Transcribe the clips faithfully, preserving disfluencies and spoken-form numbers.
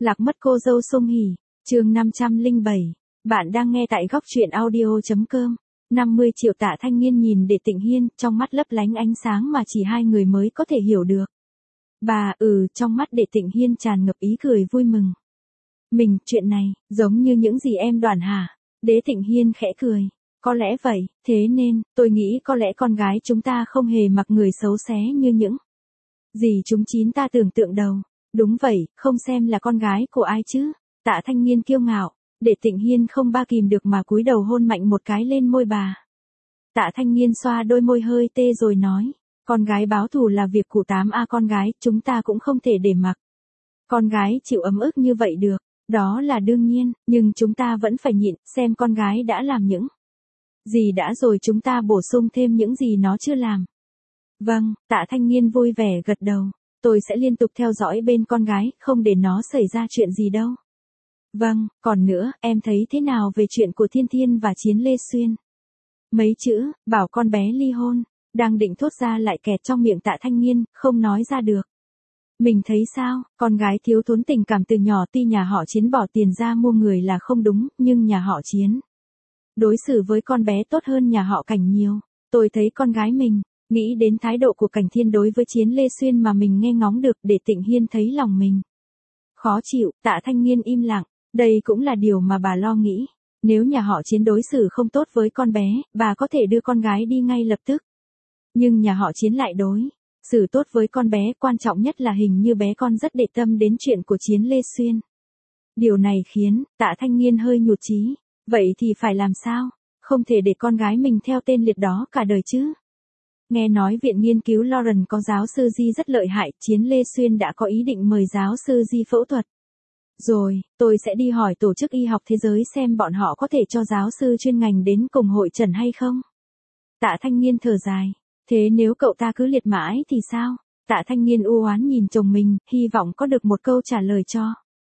Lạc mất cô dâu Song Hỷ, chương năm trăm lẻ bảy. Bạn đang nghe tại góc truyện audio chấm com. năm mươi triệu Tạ Thanh Nghiên nhìn Đệ Tịnh Hiên, trong mắt lấp lánh ánh sáng mà chỉ hai người mới có thể hiểu được. Bà, ừ, trong mắt Đệ Tịnh Hiên tràn ngập ý cười vui mừng. Mình, chuyện này, giống như những gì em đoán hả? Đế Tịnh Hiên khẽ cười. Có lẽ vậy, thế nên, tôi nghĩ có lẽ con gái chúng ta không hề mặc người xấu xé như những gì chúng chín ta tưởng tượng đâu. Đúng vậy, không xem là con gái của ai chứ? Tạ Thanh Nghiên kiêu ngạo. Đệ Tịnh Hiên không ba kìm được mà cúi đầu hôn mạnh một cái lên môi bà. Tạ Thanh Nghiên xoa đôi môi hơi tê rồi nói. Con gái báo thù là việc của tám A con gái, chúng ta cũng không thể để mặc con gái chịu ấm ức như vậy được. Đó là đương nhiên, nhưng chúng ta vẫn phải nhịn, xem con gái đã làm những gì đã rồi chúng ta bổ sung thêm những gì nó chưa làm. Vâng, Tạ Thanh Nghiên vui vẻ gật đầu. Tôi sẽ liên tục theo dõi bên con gái, không để nó xảy ra chuyện gì đâu. Vâng, còn nữa, em thấy thế nào về chuyện của Thiên Thiên và Chiến Lê Xuyên? Mấy chữ, bảo con bé ly hôn, đang định thốt ra lại kẹt trong miệng Tạ Thanh Nghiên, không nói ra được. Mình thấy sao, con gái thiếu thốn tình cảm từ nhỏ, tuy nhà họ Chiến bỏ tiền ra mua người là không đúng, nhưng nhà họ Chiến đối xử với con bé tốt hơn nhà họ Cảnh nhiều. Tôi thấy con gái mình, nghĩ đến thái độ của Cảnh Thiên đối với Chiến Lê Xuyên mà mình nghe ngóng được, để Tịnh Hiên thấy lòng mình khó chịu. Tạ Thanh Nghiên im lặng, đây cũng là điều mà bà lo nghĩ. Nếu nhà họ Chiến đối xử không tốt với con bé, bà có thể đưa con gái đi ngay lập tức. Nhưng nhà họ Chiến lại đối xử tốt với con bé, quan trọng nhất là hình như bé con rất để tâm đến chuyện của Chiến Lê Xuyên. Điều này khiến Tạ Thanh Nghiên hơi nhụt chí. Vậy thì phải làm sao? Không thể để con gái mình theo tên liệt đó cả đời chứ. Nghe nói viện nghiên cứu Lawrence có giáo sư Di rất lợi hại, Chiến Lê Xuyên đã có ý định mời giáo sư Di phẫu thuật. Rồi, tôi sẽ đi hỏi Tổ chức Y học Thế giới xem bọn họ có thể cho giáo sư chuyên ngành đến cùng hội trần hay không. Tạ Thanh Nghiên thở dài. Thế nếu cậu ta cứ liệt mãi thì sao? Tạ Thanh Nghiên u oán nhìn chồng mình, hy vọng có được một câu trả lời cho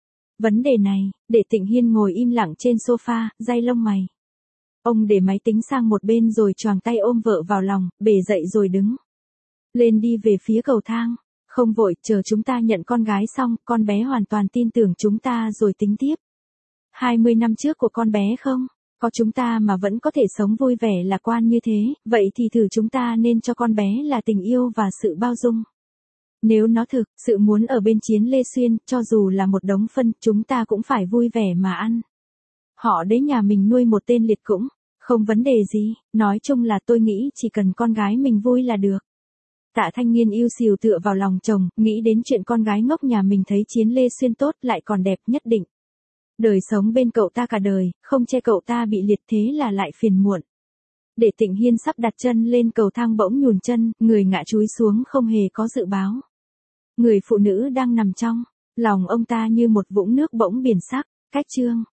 vấn đề này. Để Tịnh Hiên ngồi im lặng trên sofa, day lông mày. Ông để máy tính sang một bên rồi choàng tay ôm vợ vào lòng, bề dậy rồi đứng lên đi về phía cầu thang. Không vội, chờ chúng ta nhận con gái xong, con bé hoàn toàn tin tưởng chúng ta rồi tính tiếp. hai mươi năm trước của con bé không? Có chúng ta mà vẫn có thể sống vui vẻ lạc quan như thế, vậy thì thử chúng ta nên cho con bé là tình yêu và sự bao dung. Nếu nó thực sự muốn ở bên Chiến Lê Xuyên, cho dù là một đống phân, chúng ta cũng phải vui vẻ mà ăn. Họ đấy, nhà mình nuôi một tên liệt cũng không vấn đề gì, nói chung là tôi nghĩ chỉ cần con gái mình vui là được. Tạ Thanh Nghiên yêu xìu tựa vào lòng chồng, nghĩ đến chuyện con gái ngốc nhà mình thấy Chiến Lê Xuyên tốt lại còn đẹp, nhất định đời sống bên cậu ta cả đời, không che cậu ta bị liệt thế là lại phiền muộn. Để Tịnh Hiên sắp đặt chân lên cầu thang bỗng nhùn chân, người ngã chúi xuống không hề có dự báo. Người phụ nữ đang nằm trong lòng ông ta như một vũng nước bỗng biển sắc. Cách chương